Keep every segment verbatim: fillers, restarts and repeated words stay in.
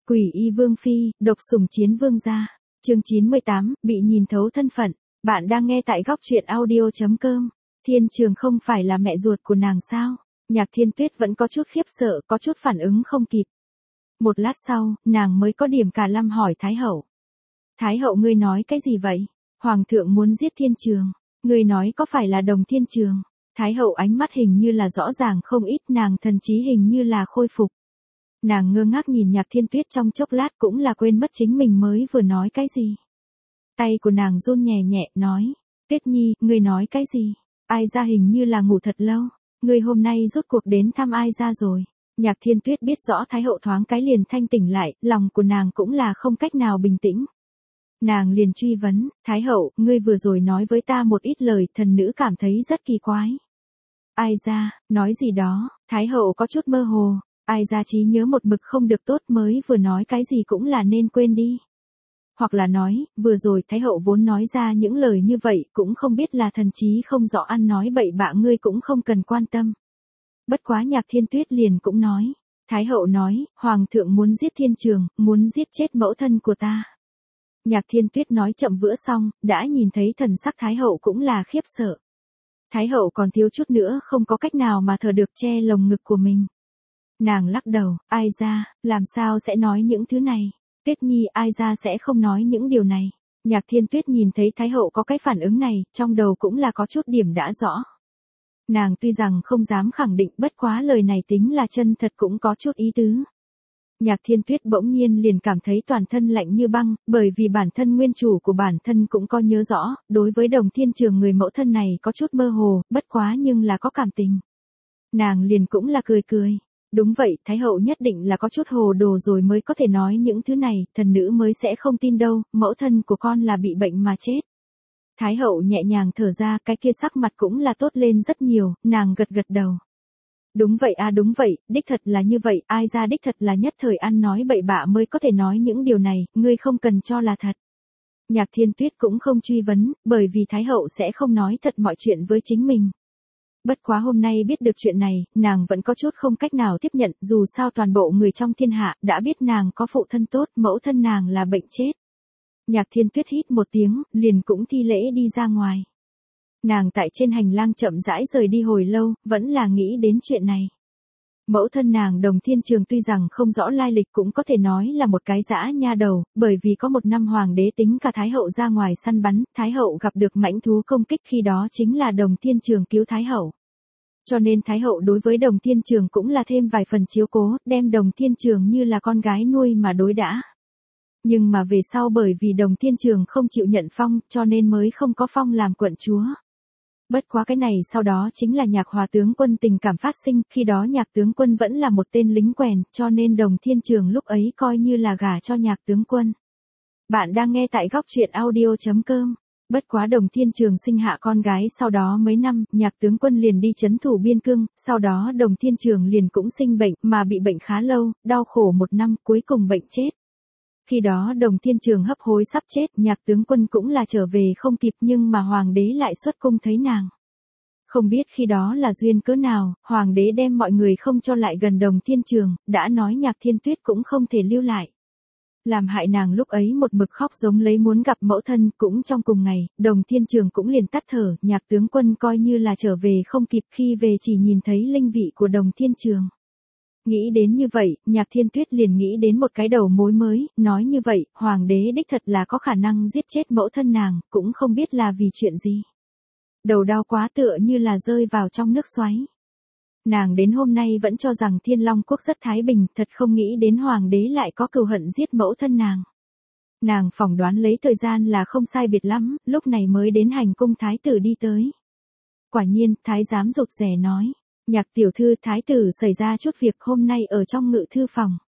Quỷ y vương phi, độc sủng chiến vương gia. Chương chín mươi tám, bị nhìn thấu thân phận. Bạn đang nghe tại góc truyện audio chấm com. Thiên Trường không phải là mẹ ruột của nàng sao? Nhạc Thiên Tuyết vẫn có chút khiếp sợ, có chút phản ứng không kịp. Một lát sau, nàng mới có điểm cả lâm hỏi Thái hậu. Thái hậu, ngươi nói cái gì vậy? Hoàng thượng muốn giết Thiên Trường. Ngươi nói có phải là Đồng Thiên Trường? Thái hậu ánh mắt hình như là rõ ràng không ít, nàng thần trí hình như là khôi phục. Nàng ngơ ngác nhìn Nhạc Thiên Tuyết trong chốc lát, cũng là quên mất chính mình mới vừa nói cái gì. Tay của nàng run nhẹ nhẹ, nói, Tuyết Nhi, ngươi nói cái gì? Ai ra hình như là ngủ thật lâu, ngươi hôm nay rốt cuộc đến thăm ai ra rồi? Nhạc Thiên Tuyết biết rõ Thái hậu thoáng cái liền thanh tỉnh lại, lòng của nàng cũng là không cách nào bình tĩnh. Nàng liền truy vấn, Thái hậu, ngươi vừa rồi nói với ta một ít lời, thần nữ cảm thấy rất kỳ quái. Ai ra, nói gì đó? Thái hậu có chút mơ hồ. Ai ra trí nhớ một mực không được tốt, mới vừa nói cái gì cũng là nên quên đi. Hoặc là nói, vừa rồi Thái hậu vốn nói ra những lời như vậy, cũng không biết là thần trí không rõ ăn nói bậy bạ, ngươi cũng không cần quan tâm. Bất quá Nhạc Thiên Tuyết liền cũng nói. Thái hậu nói, Hoàng thượng muốn giết Thiên Trường, muốn giết chết mẫu thân của ta. Nhạc Thiên Tuyết nói chậm vữa xong, đã nhìn thấy thần sắc Thái hậu cũng là khiếp sợ. Thái hậu còn thiếu chút nữa không có cách nào mà thở được, che lồng ngực của mình. Nàng lắc đầu, ai ra, làm sao sẽ nói những thứ này? Tuyết Nhi, ai ra sẽ không nói những điều này. Nhạc Thiên Tuyết nhìn thấy Thái hậu có cái phản ứng này, trong đầu cũng là có chút điểm đã rõ. Nàng tuy rằng không dám khẳng định, bất quá lời này tính là chân thật cũng có chút ý tứ. Nhạc Thiên Tuyết bỗng nhiên liền cảm thấy toàn thân lạnh như băng, bởi vì bản thân nguyên chủ của bản thân cũng có nhớ rõ, đối với Đồng Thiên Trường người mẫu thân này có chút mơ hồ, bất quá nhưng là có cảm tình. Nàng liền cũng là cười cười. Đúng vậy, Thái hậu nhất định là có chút hồ đồ rồi mới có thể nói những thứ này, thần nữ mới sẽ không tin đâu, mẫu thân của con là bị bệnh mà chết. Thái hậu nhẹ nhàng thở ra, cái kia sắc mặt cũng là tốt lên rất nhiều, nàng gật gật đầu. Đúng vậy à, đúng vậy, đích thật là như vậy, ai ra đích thật là nhất thời ăn nói bậy bạ mới có thể nói những điều này, ngươi không cần cho là thật. Nhạc Thiên Tuyết cũng không truy vấn, bởi vì Thái hậu sẽ không nói thật mọi chuyện với chính mình. Bất quá hôm nay biết được chuyện này, nàng vẫn có chút không cách nào tiếp nhận, dù sao toàn bộ người trong thiên hạ đã biết nàng có phụ thân tốt, mẫu thân nàng là bệnh chết. Nhạc Thiên Tuyết hít một tiếng, liền cũng thi lễ đi ra ngoài. Nàng tại trên hành lang chậm rãi rời đi hồi lâu, vẫn là nghĩ đến chuyện này. Mẫu thân nàng Đồng Thiên Trường tuy rằng không rõ lai lịch, cũng có thể nói là một cái dã nha đầu, bởi vì có một năm hoàng đế tính cả Thái hậu ra ngoài săn bắn, Thái hậu gặp được mãnh thú công kích, khi đó chính là Đồng Thiên Trường cứu Thái hậu. Cho nên Thái hậu đối với Đồng Thiên Trường cũng là thêm vài phần chiếu cố, đem Đồng Thiên Trường như là con gái nuôi mà đối đãi. Nhưng mà về sau bởi vì Đồng Thiên Trường không chịu nhận phong, cho nên mới không có phong làm quận chúa. Bất quá cái này sau đó chính là Nhạc Hòa tướng quân tình cảm phát sinh, khi đó Nhạc tướng quân vẫn là một tên lính quèn, cho nên Đồng Thiên Trường lúc ấy coi như là gả cho Nhạc tướng quân. Bạn đang nghe tại góc truyện audio chấm com. Bất quá Đồng Thiên Trường sinh hạ con gái sau đó mấy năm, Nhạc tướng quân liền đi trấn thủ biên cương, sau đó Đồng Thiên Trường liền cũng sinh bệnh, mà bị bệnh khá lâu, đau khổ một năm, cuối cùng bệnh chết. Khi đó Đồng Thiên Trường hấp hối sắp chết, Nhạc tướng quân cũng là trở về không kịp, nhưng mà hoàng đế lại xuất cung thấy nàng. Không biết khi đó là duyên cớ nào, hoàng đế đem mọi người không cho lại gần Đồng Thiên Trường, đã nói Nhạc Thiên Tuyết cũng không thể lưu lại. Làm hại nàng lúc ấy một mực khóc giống lấy muốn gặp mẫu thân, cũng trong cùng ngày, Đồng Thiên Trường cũng liền tắt thở, Nhạc tướng quân coi như là trở về không kịp, khi về chỉ nhìn thấy linh vị của Đồng Thiên Trường. Nghĩ đến như vậy, Nhạc Thiên Tuyết liền nghĩ đến một cái đầu mối mới, nói như vậy, hoàng đế đích thật là có khả năng giết chết mẫu thân nàng, cũng không biết là vì chuyện gì. Đầu đau quá, tựa như là rơi vào trong nước xoáy. Nàng đến hôm nay vẫn cho rằng Thiên Long quốc rất thái bình, thật không nghĩ đến hoàng đế lại có cừu hận giết mẫu thân nàng. Nàng phỏng đoán lấy thời gian là không sai biệt lắm, lúc này mới đến hành cung thái tử đi tới. Quả nhiên, thái giám rụt rè nói. Nhạc tiểu thư, thái tử xảy ra chút việc hôm nay ở trong ngự thư phòng.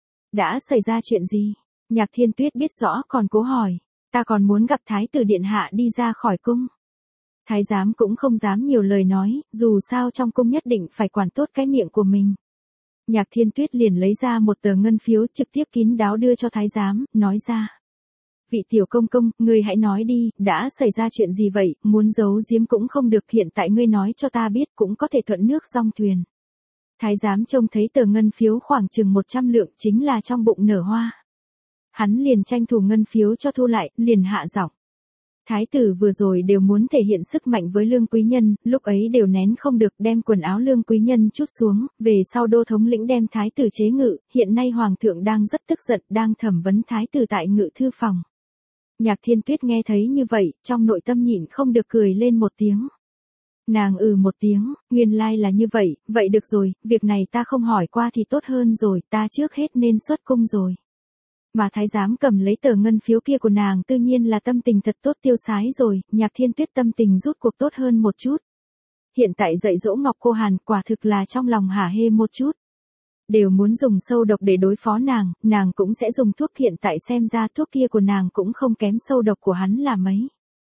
Đã xảy ra chuyện gì? Nhạc Thiên Tuyết biết rõ còn cố hỏi. Ta còn muốn gặp thái tử điện hạ đi ra khỏi cung. Thái giám cũng không dám nhiều lời nói, dù sao trong cung nhất định phải quản tốt cái miệng của mình. Nhạc Thiên Tuyết liền lấy ra một tờ ngân phiếu trực tiếp kín đáo đưa cho thái giám, nói ra. Vị tiểu công công, ngươi hãy nói đi, đã xảy ra chuyện gì vậy, muốn giấu giếm cũng không được, hiện tại ngươi nói cho ta biết cũng có thể thuận nước dong thuyền. Thái giám trông thấy tờ ngân phiếu khoảng chừng một trăm lượng chính là trong bụng nở hoa. Hắn liền tranh thủ ngân phiếu cho thu lại, liền hạ giọng. Thái tử vừa rồi đều muốn thể hiện sức mạnh với Lương Quý Nhân, lúc ấy đều nén không được đem quần áo Lương Quý Nhân trút xuống, về sau đô thống lĩnh đem thái tử chế ngự, hiện nay hoàng thượng đang rất tức giận, đang thẩm vấn thái tử tại ngự thư phòng. Nhạc Thiên Tuyết nghe thấy như vậy, trong nội tâm nhịn không được cười lên một tiếng. Nàng ừ một tiếng, nguyên lai là như vậy, vậy được rồi, việc này ta không hỏi qua thì tốt hơn rồi, ta trước hết nên xuất cung rồi. Mà thái giám cầm lấy tờ ngân phiếu kia của nàng tự nhiên là tâm tình thật tốt tiêu sái rồi, Nhạc Thiên Tuyết tâm tình rút cuộc tốt hơn một chút. Hiện tại dạy dỗ Ngọc Cô Hàn quả thực là trong lòng hả hê một chút. Đều muốn dùng sâu độc để đối phó nàng, nàng cũng sẽ dùng thuốc, hiện tại xem ra thuốc kia của nàng cũng không kém sâu độc của hắn là mấy.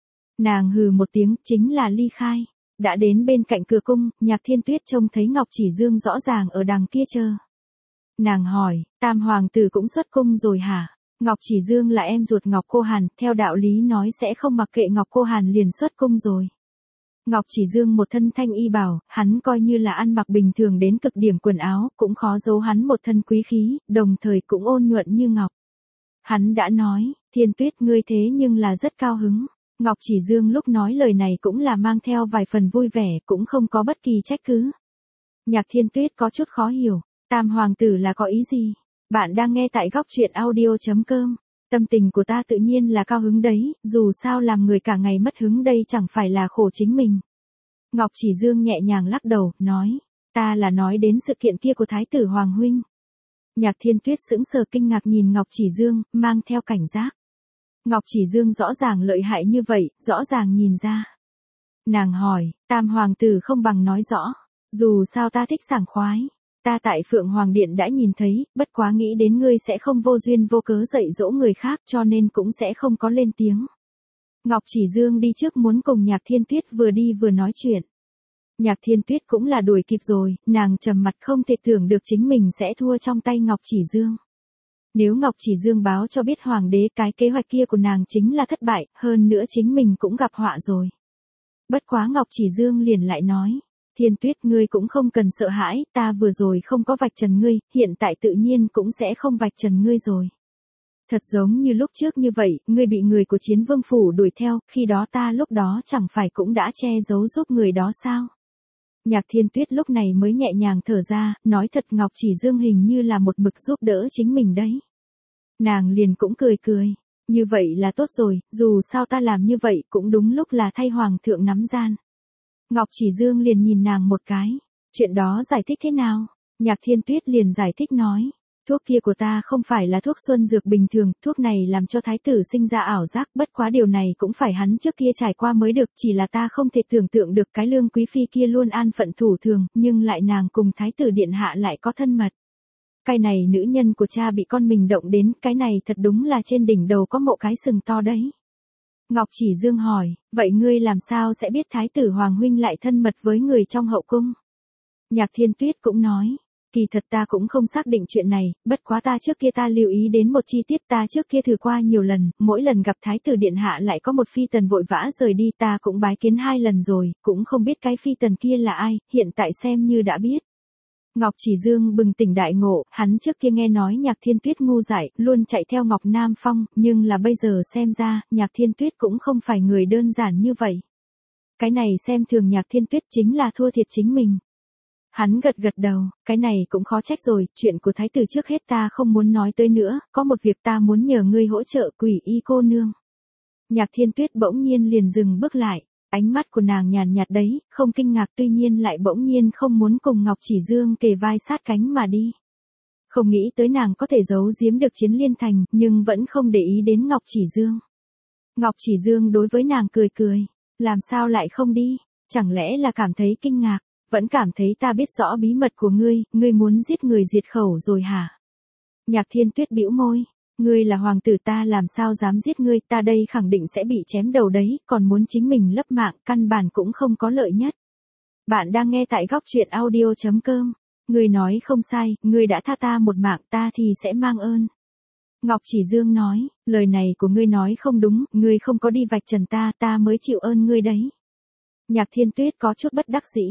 Nàng hừ một tiếng chính là ly khai. Đã đến bên cạnh cửa cung, Nhạc Thiên Tuyết trông thấy Ngọc Chỉ Dương rõ ràng ở đằng kia chờ. Nàng hỏi, Tam hoàng tử cũng xuất cung rồi hả? Ngọc Chỉ Dương là em ruột Ngọc Cô Hàn, theo đạo lý nói sẽ không mặc kệ Ngọc Cô Hàn liền xuất cung rồi. Ngọc Chỉ Dương một thân thanh y bào, hắn coi như là ăn mặc bình thường đến cực điểm quần áo, cũng khó giấu hắn một thân quý khí, đồng thời cũng ôn nhuận như ngọc. Hắn đã nói, Thiên Tuyết ngươi thế nhưng là rất cao hứng. Ngọc Chỉ Dương lúc nói lời này cũng là mang theo vài phần vui vẻ, cũng không có bất kỳ trách cứ. Nhạc Thiên Tuyết có chút khó hiểu, Tam hoàng tử là có ý gì? Bạn đang nghe tại góc truyện audio chấm com. Tâm tình của ta tự nhiên là cao hứng đấy, dù sao làm người cả ngày mất hứng đây chẳng phải là khổ chính mình. Ngọc Chỉ Dương nhẹ nhàng lắc đầu, nói, ta là nói đến sự kiện kia của Thái tử Hoàng huynh. Nhạc Thiên Tuyết sững sờ kinh ngạc nhìn Ngọc Chỉ Dương, mang theo cảnh giác. Ngọc Chỉ Dương rõ ràng lợi hại như vậy, rõ ràng nhìn ra. Nàng hỏi, Tam hoàng tử không bằng nói rõ, dù sao ta thích sảng khoái. Ta tại Phượng Hoàng Điện đã nhìn thấy, bất quá nghĩ đến ngươi sẽ không vô duyên vô cớ dạy dỗ người khác cho nên cũng sẽ không có lên tiếng. Ngọc Chỉ Dương đi trước muốn cùng Nhạc Thiên Tuyết vừa đi vừa nói chuyện. Nhạc Thiên Tuyết cũng là đuổi kịp rồi, nàng trầm mặt không thể tưởng được chính mình sẽ thua trong tay Ngọc Chỉ Dương. Nếu Ngọc Chỉ Dương báo cho biết Hoàng đế cái kế hoạch kia của nàng chính là thất bại, hơn nữa chính mình cũng gặp họa rồi. Bất quá Ngọc Chỉ Dương liền lại nói. Thiên Tuyết ngươi cũng không cần sợ hãi, ta vừa rồi không có vạch trần ngươi, hiện tại tự nhiên cũng sẽ không vạch trần ngươi rồi. Thật giống như lúc trước như vậy, ngươi bị người của Chiến Vương Phủ đuổi theo, khi đó ta lúc đó chẳng phải cũng đã che giấu giúp người đó sao? Nhạc Thiên Tuyết lúc này mới nhẹ nhàng thở ra, nói thật Ngọc Chỉ Dương hình như là một mực giúp đỡ chính mình đấy. Nàng liền cũng cười cười, như vậy là tốt rồi, dù sao ta làm như vậy cũng đúng lúc là thay Hoàng thượng nắm gian. Ngọc Chỉ Dương liền nhìn nàng một cái. Chuyện đó giải thích thế nào? Nhạc Thiên Tuyết liền giải thích nói. Thuốc kia của ta không phải là thuốc xuân dược bình thường, thuốc này làm cho thái tử sinh ra ảo giác, bất quá điều này cũng phải hắn trước kia trải qua mới được, chỉ là ta không thể tưởng tượng được cái Lương quý phi kia luôn an phận thủ thường, nhưng lại nàng cùng thái tử điện hạ lại có thân mật. Cái này nữ nhân của cha bị con mình động đến, cái này thật đúng là trên đỉnh đầu có mộ cái sừng to đấy. Ngọc Chỉ Dương hỏi, vậy ngươi làm sao sẽ biết Thái tử Hoàng huynh lại thân mật với người trong hậu cung? Nhạc Thiên Tuyết cũng nói, kỳ thật ta cũng không xác định chuyện này, bất quá ta trước kia ta lưu ý đến một chi tiết ta trước kia thử qua nhiều lần, mỗi lần gặp Thái tử điện hạ lại có một phi tần vội vã rời đi ta cũng bái kiến hai lần rồi, cũng không biết cái phi tần kia là ai, hiện tại xem như đã biết. Ngọc Chỉ Dương bừng tỉnh đại ngộ, hắn trước kia nghe nói Nhạc Thiên Tuyết ngu dại, luôn chạy theo Ngọc Nam Phong, nhưng là bây giờ xem ra, Nhạc Thiên Tuyết cũng không phải người đơn giản như vậy. Cái này xem thường Nhạc Thiên Tuyết chính là thua thiệt chính mình. Hắn gật gật đầu, cái này cũng khó trách rồi, chuyện của thái tử trước hết ta không muốn nói tới nữa, có một việc ta muốn nhờ ngươi hỗ trợ Quỷ Y cô nương. Nhạc Thiên Tuyết bỗng nhiên liền dừng bước lại. Ánh mắt của nàng nhàn nhạt đấy, không kinh ngạc tuy nhiên lại bỗng nhiên không muốn cùng Ngọc Chỉ Dương kề vai sát cánh mà đi. Không nghĩ tới nàng có thể giấu giếm được Chiến Liên Thành, nhưng vẫn không để ý đến Ngọc Chỉ Dương. Ngọc Chỉ Dương đối với nàng cười cười, làm sao lại không đi, chẳng lẽ là cảm thấy kinh ngạc, vẫn cảm thấy ta biết rõ bí mật của ngươi, ngươi muốn giết người diệt khẩu rồi hả? Nhạc Thiên Tuyết bĩu môi. Ngươi là hoàng tử ta làm sao dám giết ngươi, ta đây khẳng định sẽ bị chém đầu đấy, còn muốn chính mình lấp mạng, căn bản cũng không có lợi nhất. Bạn đang nghe tại góc truyện audio chấm com. Ngươi nói không sai, ngươi đã tha ta một mạng ta thì sẽ mang ơn. Ngọc Chỉ Dương nói, lời này của ngươi nói không đúng, ngươi không có đi vạch trần ta, ta mới chịu ơn ngươi đấy. Nhạc Thiên Tuyết có chút bất đắc dĩ.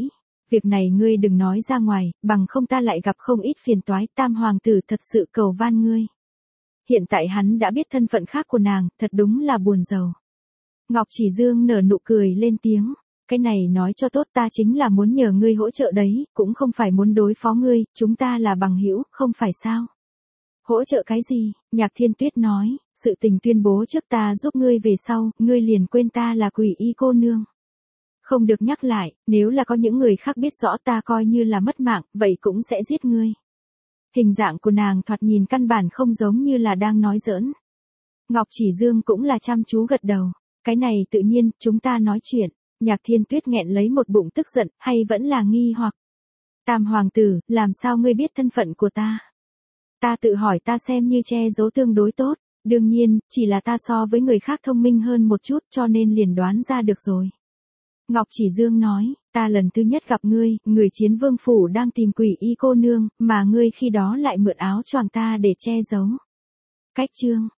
Việc này ngươi đừng nói ra ngoài, bằng không ta lại gặp không ít phiền toái. Tam hoàng tử thật sự cầu van ngươi. Hiện tại hắn đã biết thân phận khác của nàng, thật đúng là buồn rầu. Ngọc Chỉ Dương nở nụ cười lên tiếng. Cái này nói cho tốt, ta chính là muốn nhờ ngươi hỗ trợ đấy, cũng không phải muốn đối phó ngươi, chúng ta là bằng hữu, không phải sao? Hỗ trợ cái gì? Nhạc Thiên Tuyết nói, sự tình tuyên bố trước ta giúp ngươi về sau, ngươi liền quên ta là Quỷ Y cô nương. Không được nhắc lại, nếu là có những người khác biết rõ ta coi như là mất mạng, vậy cũng sẽ giết ngươi. Hình dạng của nàng thoạt nhìn căn bản không giống như là đang nói giỡn. Ngọc Chỉ Dương cũng là chăm chú gật đầu. Cái này tự nhiên, chúng ta nói chuyện. Nhạc Thiên Tuyết nghẹn lấy một bụng tức giận, hay vẫn là nghi hoặc. Tam hoàng tử, làm sao ngươi biết thân phận của ta? Ta tự hỏi ta xem như che giấu tương đối tốt. Đương nhiên, chỉ là ta so với người khác thông minh hơn một chút cho nên liền đoán ra được rồi. Ngọc Chỉ Dương nói, ta lần thứ nhất gặp ngươi, người Chiến Vương phủ đang tìm Quỷ Y cô nương, mà ngươi khi đó lại mượn áo choàng ta để che giấu. Cách chương